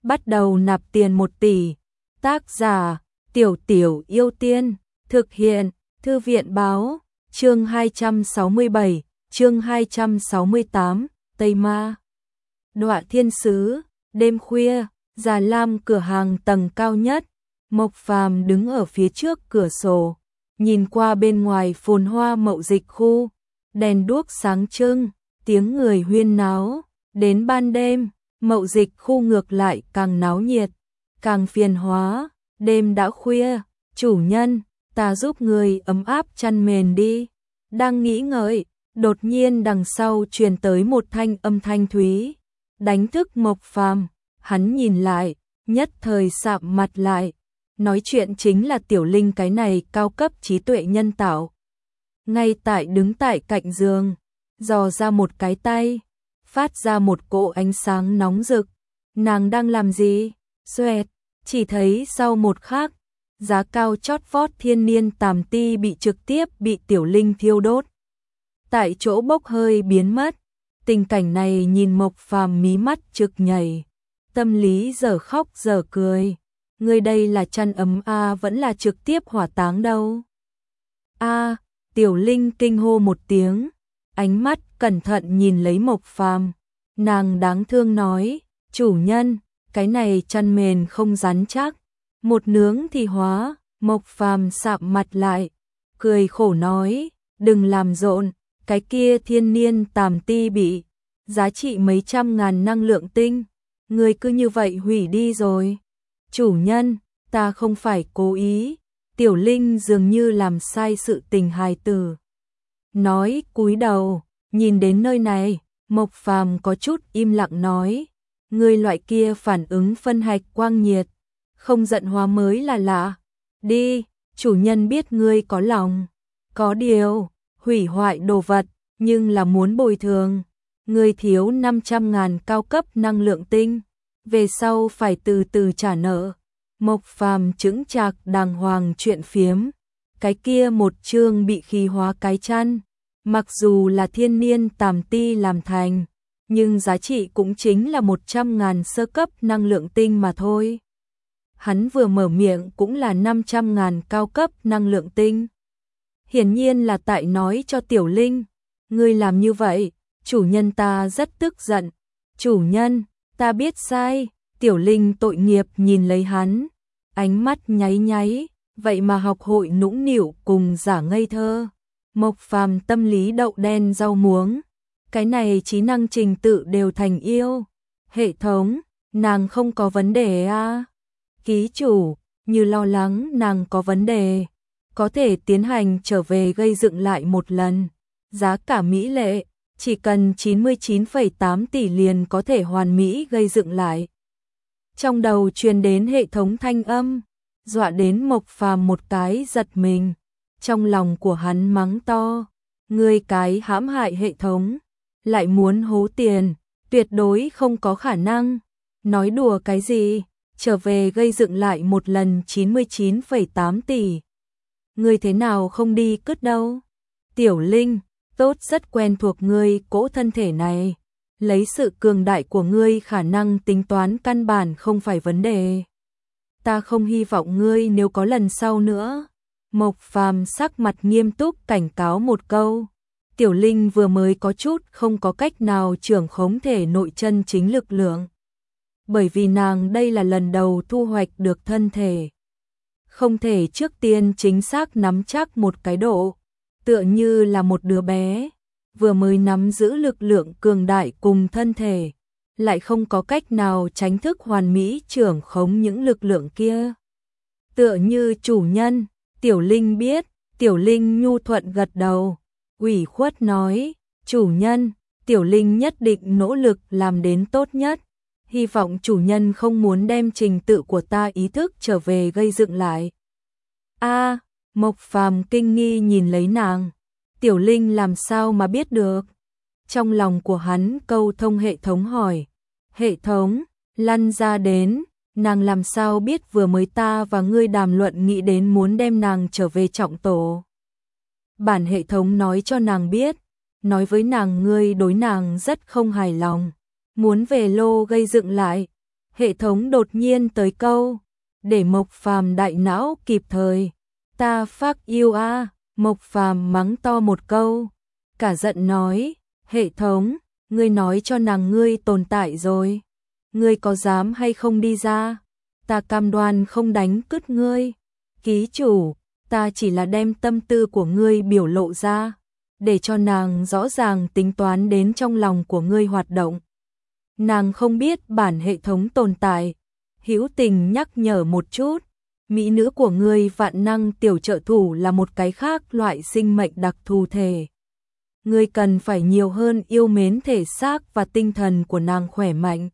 bắt đầu nạp tiền 1 tỷ. Tác giả: Tiểu Tiểu Yêu Tiên. Thực hiện: Thư viện báo. Chương 267, chương 268, Tây Ma. Đọa Thiên Sứ. Đêm khuya, Già Lam cửa hàng tầng cao nhất. Mộc Phàm đứng ở phía trước cửa sổ, nhìn qua bên ngoài phồn hoa mậu dịch khu, đèn đuốc sáng trưng, tiếng người huyên náo. Đến ban đêm, mậu dịch khu ngược lại càng náo nhiệt, càng phiền hóa. Đêm đã khuya, chủ nhân, ta giúp người ấm áp chăn mền đi. Đang nghĩ ngợi, đột nhiên đằng sau truyền tới một thanh âm thanh thúy, đánh thức Mộc Phàm. Hắn nhìn lại, nhất thời sạm mặt lại. Nói chuyện chính là Tiểu Linh, cái này cao cấp trí tuệ nhân tạo. Ngay tại đứng tại cạnh giường, dò ra một cái tay, phát ra một cỗ ánh sáng nóng rực. Nàng đang làm gì? Xoẹt, chỉ thấy sau một khắc, giá cao chót vót thiên niên tàm ti bị trực tiếp bị Tiểu Linh thiêu đốt, tại chỗ bốc hơi biến mất. Tình cảnh này nhìn Mộc Phàm mí mắt trực nhảy, tâm lý giờ khóc giờ cười. Người đây là chăn ấm vẫn là trực tiếp hỏa táng đâu? Tiểu Linh kinh hô một tiếng, ánh mắt cẩn thận nhìn lấy Mộc Phàm. Nàng đáng thương nói, chủ nhân, cái này chăn mền không rắn chắc, một nướng thì hóa. Mộc Phàm sạm mặt lại, cười khổ nói, đừng làm rộn, cái kia thiên niên tàm ti bị giá trị mấy trăm ngàn năng lượng tinh, người cứ như vậy hủy đi rồi. Chủ nhân, ta không phải cố ý. Tiểu Linh dường như làm sai sự tình hài tử, nói cúi đầu, nhìn đến nơi này, Mộc Phàm có chút im lặng nói, người loại kia phản ứng phân hạch quang nhiệt, không giận hóa mới là lạ. Đi, chủ nhân biết ngươi có lòng, có điều, hủy hoại đồ vật, nhưng là muốn bồi thường. Ngươi thiếu 500.000 cao cấp năng lượng tinh, về sau phải từ từ trả nợ. Mộc Phàm chững chạc đàng hoàng chuyện phiếm, cái kia một chương bị khí hóa cái chăn, mặc dù là thiên niên tàm ti làm thành, nhưng giá trị cũng chính là 100.000 sơ cấp năng lượng tinh mà thôi. Hắn vừa mở miệng cũng là 500.000 cao cấp năng lượng tinh. Hiển nhiên là tại nói cho Tiểu Linh, ngươi làm như vậy, chủ nhân ta rất tức giận. Chủ nhân, ta biết sai. Tiểu Linh tội nghiệp nhìn lấy hắn, ánh mắt nháy nháy, vậy mà học hội nũng nịu cùng giả ngây thơ. Mộc Phàm tâm lý đậu đen rau muống, cái này trí năng trình tự đều thành yêu. Hệ thống, nàng không có vấn đề à? Ký chủ, như lo lắng nàng có vấn đề, có thể tiến hành trở về gây dựng lại một lần. Giá cả mỹ lệ, chỉ cần 99,8 tỷ liền có thể hoàn mỹ gây dựng lại. Trong đầu truyền đến hệ thống thanh âm, dọa đến Mộc Phàm một cái giật mình. Trong lòng của hắn mắng to, ngươi cái hãm hại hệ thống, lại muốn hố tiền, tuyệt đối không có khả năng. Nói đùa cái gì, trở về gây dựng lại một lần 99,8 tỷ. Ngươi thế nào không đi cất đâu? Tiểu Linh, tốt rất quen thuộc ngươi cỗ thân thể này. Lấy sự cường đại của ngươi khả năng tính toán căn bản không phải vấn đề. Ta không hy vọng ngươi nếu có lần sau nữa. Mộc Phàm sắc mặt nghiêm túc cảnh cáo một câu. Tiểu Linh vừa mới có chút không có cách nào trưởng khống thể nội chân chính lực lượng. Bởi vì nàng đây là lần đầu thu hoạch được thân thể, không thể trước tiên chính xác nắm chắc một cái độ, tựa như là một đứa bé vừa mới nắm giữ lực lượng cường đại cùng thân thể, lại không có cách nào tránh thức hoàn mỹ trưởng khống những lực lượng kia. Tựa như chủ nhân, Tiểu Linh biết. Tiểu Linh nhu thuận gật đầu, ủy khuất nói, chủ nhân, Tiểu Linh nhất định nỗ lực làm đến tốt nhất. Hy vọng chủ nhân không muốn đem trình tự của ta ý thức trở về gây dựng lại. Mộc Phàm kinh nghi nhìn lấy nàng. Tiểu Linh làm sao mà biết được? Trong lòng của hắn câu thông hệ thống hỏi. Hệ thống, lăn ra đến, nàng làm sao biết vừa mới ta và ngươi đàm luận nghĩ đến muốn đem nàng trở về trọng tổ. Bản hệ thống nói cho nàng biết, nói với nàng ngươi đối nàng rất không hài lòng, muốn về lô gây dựng lại. Hệ thống đột nhiên tới câu, để Mộc Phàm đại não kịp thời. Ta fuck you a, Mộc Phàm mắng to một câu, cả giận nói, hệ thống, ngươi nói cho nàng ngươi tồn tại rồi, ngươi có dám hay không đi ra, ta cam đoan không đánh cứt ngươi. Ký chủ, ta chỉ là đem tâm tư của ngươi biểu lộ ra, để cho nàng rõ ràng tính toán đến trong lòng của ngươi hoạt động. Nàng không biết bản hệ thống tồn tại, hữu tình nhắc nhở một chút, mỹ nữ của ngươi vạn năng tiểu trợ thủ là một cái khác loại sinh mệnh đặc thù thể. Ngươi cần phải nhiều hơn yêu mến thể xác và tinh thần của nàng khỏe mạnh.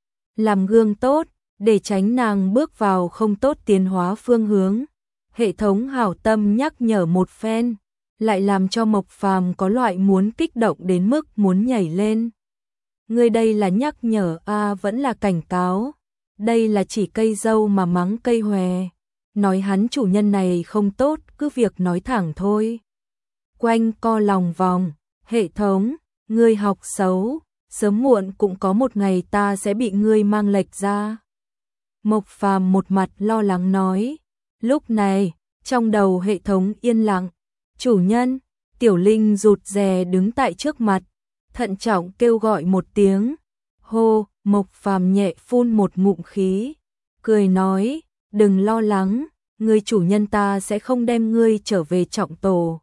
Làm gương tốt, để tránh nàng bước vào không tốt tiến hóa phương hướng. Hệ thống hảo tâm nhắc nhở một phen, lại làm cho Mộc Phàm có loại muốn kích động đến mức muốn nhảy lên. Ngươi đây là nhắc nhở vẫn là cảnh cáo. Đây là chỉ cây dâu mà mắng cây hòe. Nói hắn chủ nhân này không tốt, cứ việc nói thẳng thôi. Quanh co lòng vòng, hệ thống, ngươi học xấu, sớm muộn cũng có một ngày ta sẽ bị ngươi mang lệch ra. Mộc Phàm một mặt lo lắng nói. Lúc này, trong đầu hệ thống yên lặng. Chủ nhân, Tiểu Linh rụt rè đứng tại trước mặt, thận trọng kêu gọi một tiếng. Hô, Mộc Phàm nhẹ phun một ngụm khí, cười nói, đừng lo lắng, ngươi chủ nhân ta sẽ không đem ngươi trở về trọng tổ.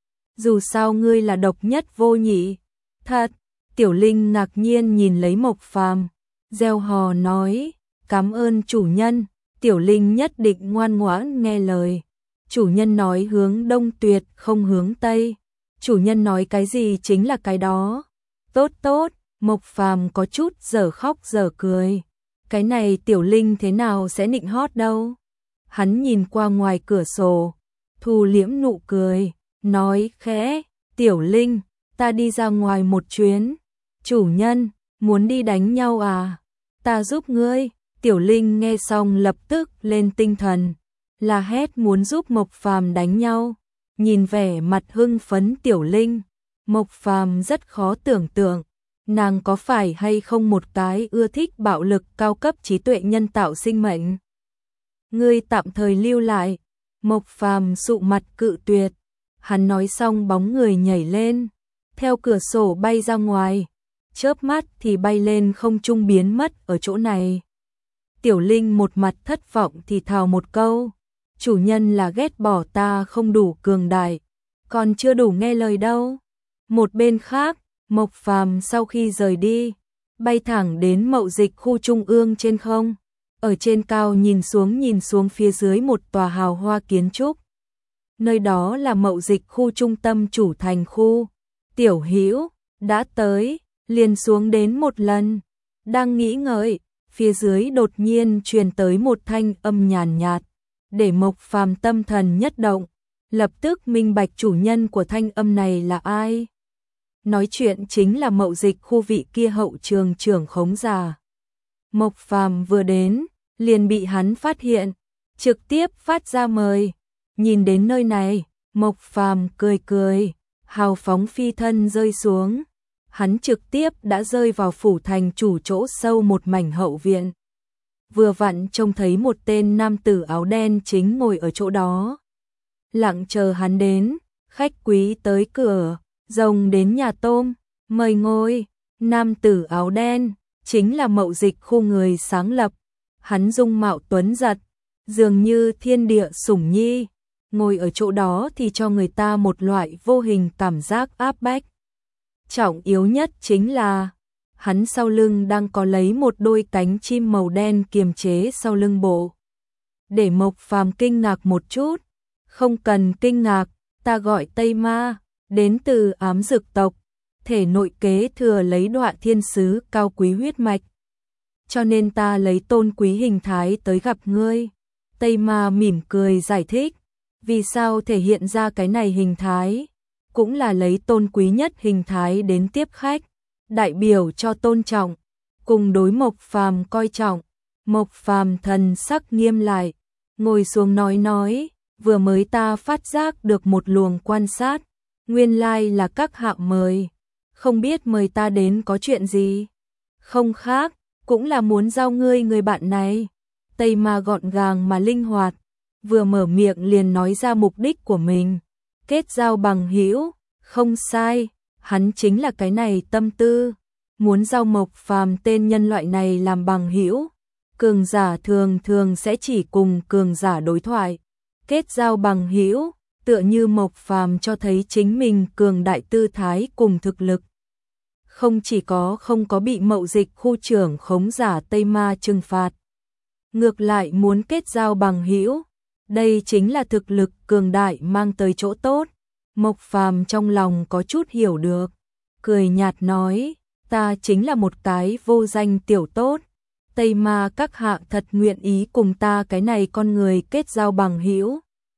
Dù sao ngươi là độc nhất vô nhị. Thật, Tiểu Linh ngạc nhiên nhìn lấy Mộc Phàm, reo hò nói, cảm ơn chủ nhân. Tiểu Linh nhất định ngoan ngoãn nghe lời. Chủ nhân nói hướng đông tuyệt không hướng tây. Chủ nhân nói cái gì chính là cái đó. Tốt tốt, Mộc Phàm có chút giờ khóc giờ cười. Cái này Tiểu Linh thế nào sẽ nịnh hót đâu. Hắn nhìn qua ngoài cửa sổ, thu liễm nụ cười, nói khẽ, Tiểu Linh, ta đi ra ngoài một chuyến. Chủ nhân, muốn đi đánh nhau à? Ta giúp ngươi. Tiểu Linh nghe xong lập tức lên tinh thần, la hét muốn giúp Mộc Phàm đánh nhau. Nhìn vẻ mặt hưng phấn Tiểu Linh, Mộc Phàm rất khó tưởng tượng, nàng có phải hay không một cái ưa thích bạo lực cao cấp trí tuệ nhân tạo sinh mệnh. Ngươi tạm thời lưu lại. Mộc Phàm sụ mặt cự tuyệt. Hắn nói xong bóng người nhảy lên, theo cửa sổ bay ra ngoài, chớp mắt thì bay lên không trung biến mất ở chỗ này. Tiểu Linh một mặt thất vọng thì thào một câu, chủ nhân là ghét bỏ ta không đủ cường đại, còn chưa đủ nghe lời đâu. Một bên khác, Mộc Phàm sau khi rời đi, bay thẳng đến mậu dịch khu trung ương trên không, ở trên cao nhìn xuống phía dưới một tòa hào hoa kiến trúc. Nơi đó là mậu dịch khu trung tâm chủ thành khu. Tiểu Hữu đã tới, liền xuống đến một lần. Đang nghĩ ngợi, phía dưới đột nhiên truyền tới một thanh âm nhàn nhạt, để Mộc Phàm tâm thần nhất động, lập tức minh bạch chủ nhân của thanh âm này là ai. Nói chuyện chính là mậu dịch khu vị kia hậu trường trưởng khống già. Mộc Phàm vừa đến, liền bị hắn phát hiện, trực tiếp phát ra mời. Nhìn đến nơi này, Mộc Phàm cười cười, hào phóng phi thân rơi xuống. Hắn trực tiếp đã rơi vào phủ thành chủ chỗ sâu một mảnh hậu viện. Vừa vặn trông thấy một tên nam tử áo đen chính ngồi ở chỗ đó. Lặng chờ hắn đến, khách quý tới cửa, rồng đến nhà tôm, mời ngồi. Nam tử áo đen, chính là mậu dịch khu người sáng lập. Hắn dung mạo tuấn giật, dường như thiên địa sủng nhi. Ngồi ở chỗ đó thì cho người ta một loại vô hình cảm giác áp bách. Trọng yếu nhất chính là, hắn sau lưng đang có lấy một đôi cánh chim màu đen kiềm chế sau lưng bộ. Để Mộc Phàm kinh ngạc một chút, không cần kinh ngạc, ta gọi Tây Ma, đến từ ám dược tộc, thể nội kế thừa lấy Đoạ Thiên Sứ cao quý huyết mạch. Cho nên ta lấy tôn quý hình thái tới gặp ngươi. Tây Ma mỉm cười giải thích, vì sao thể hiện ra cái này hình thái, cũng là lấy tôn quý nhất hình thái đến tiếp khách, đại biểu cho tôn trọng, cùng đối Mộc Phàm coi trọng. Mộc Phàm thần sắc nghiêm lại, ngồi xuống nói, vừa mới ta phát giác được một luồng quan sát, nguyên lai là các hạ mời, không biết mời ta đến có chuyện gì. Không khác, cũng là muốn giao ngươi người bạn này. Tây Ma gọn gàng mà linh hoạt, vừa mở miệng liền nói ra mục đích của mình. Kết giao bằng hữu, không sai, hắn chính là cái này tâm tư, muốn giao Mộc Phàm tên nhân loại này làm bằng hữu. Cường giả thường thường sẽ chỉ cùng cường giả đối thoại, kết giao bằng hữu, tựa như Mộc Phàm cho thấy chính mình cường đại tư thái cùng thực lực. Không chỉ không có bị mậu dịch khu trưởng khống giả Tây Ma trừng phạt, ngược lại muốn kết giao bằng hữu, đây chính là thực lực cường đại mang tới chỗ tốt. Mộc Phàm trong lòng có chút hiểu được, cười nhạt nói, ta chính là một cái vô danh tiểu tốt. Tây Ma các hạ thật nguyện ý cùng ta cái này con người kết giao bằng hữu.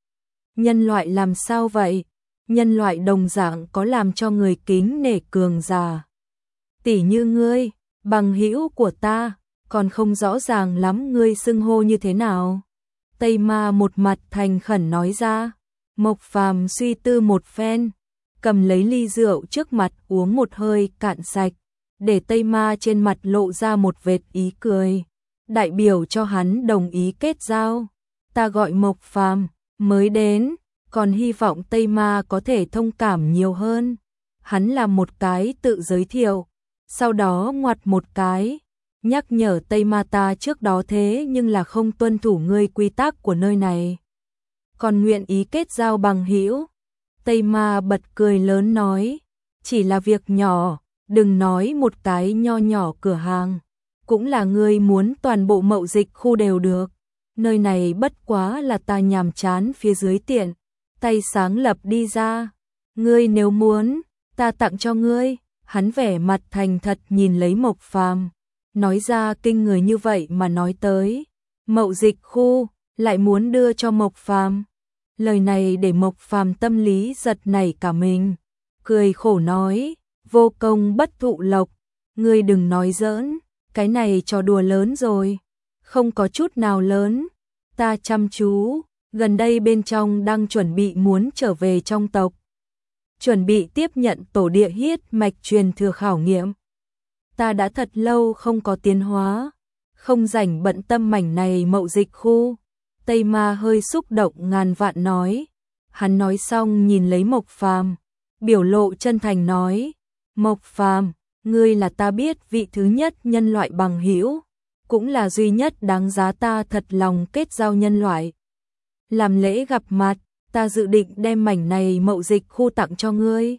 Nhân loại làm sao vậy? Nhân loại đồng dạng có làm cho người kính nể cường giả. Tỷ như ngươi, bằng hữu của ta, còn không rõ ràng lắm ngươi xưng hô như thế nào. Tây Ma một mặt thành khẩn nói ra. Mộc Phàm suy tư một phen, cầm lấy ly rượu trước mặt uống một hơi cạn sạch, để Tây Ma trên mặt lộ ra một vệt ý cười, đại biểu cho hắn đồng ý kết giao. Ta gọi Mộc Phàm, mới đến, còn hy vọng Tây Ma có thể thông cảm nhiều hơn. Hắn làm một cái tự giới thiệu, sau đó ngoặt một cái, nhắc nhở Tây Ma ta trước đó thế nhưng là không tuân thủ ngươi quy tắc của nơi này, còn nguyện ý kết giao bằng hữu. Tây Ma bật cười lớn nói, chỉ là việc nhỏ, đừng nói một cái nho nhỏ cửa hàng, cũng là ngươi muốn toàn bộ mậu dịch khu đều được. Nơi này bất quá là ta nhàm chán phía dưới tiện, tay sáng lập đi ra. Ngươi nếu muốn, ta tặng cho ngươi. Hắn vẻ mặt thành thật nhìn lấy Mộc Phàm, nói ra kinh người như vậy mà nói tới. Mậu dịch khu, lại muốn đưa cho Mộc Phàm. Lời này để Mộc Phàm tâm lý giật nảy cả mình, cười khổ nói, vô công bất thụ lộc, ngươi đừng nói giỡn, cái này trò đùa lớn rồi. Không có chút nào lớn, ta chăm chú, gần đây bên trong đang chuẩn bị muốn trở về trong tộc, chuẩn bị tiếp nhận tổ địa huyết mạch truyền thừa khảo nghiệm. Ta đã thật lâu không có tiến hóa, không rảnh bận tâm mảnh này mậu dịch khu. Tây Ma hơi xúc động ngàn vạn nói. Hắn nói xong nhìn lấy Mộc Phàm, biểu lộ chân thành nói, Mộc Phàm, ngươi là ta biết vị thứ nhất nhân loại bằng hữu, cũng là duy nhất đáng giá ta thật lòng kết giao nhân loại. Làm lễ gặp mặt, ta dự định đem mảnh này mậu dịch khu tặng cho ngươi.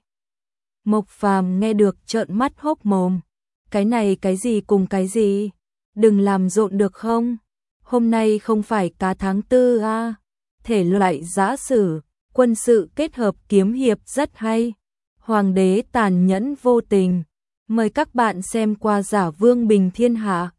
Mộc Phàm nghe được trợn mắt hốc mồm, cái này cái gì cùng cái gì, đừng làm rộn được không? Hôm nay không phải cá tháng 4 à? Thể loại giã sử, quân sự kết hợp kiếm hiệp rất hay. Hoàng đế tàn nhẫn vô tình. Mời các bạn xem qua Giả Vương Bình Thiên Hạ.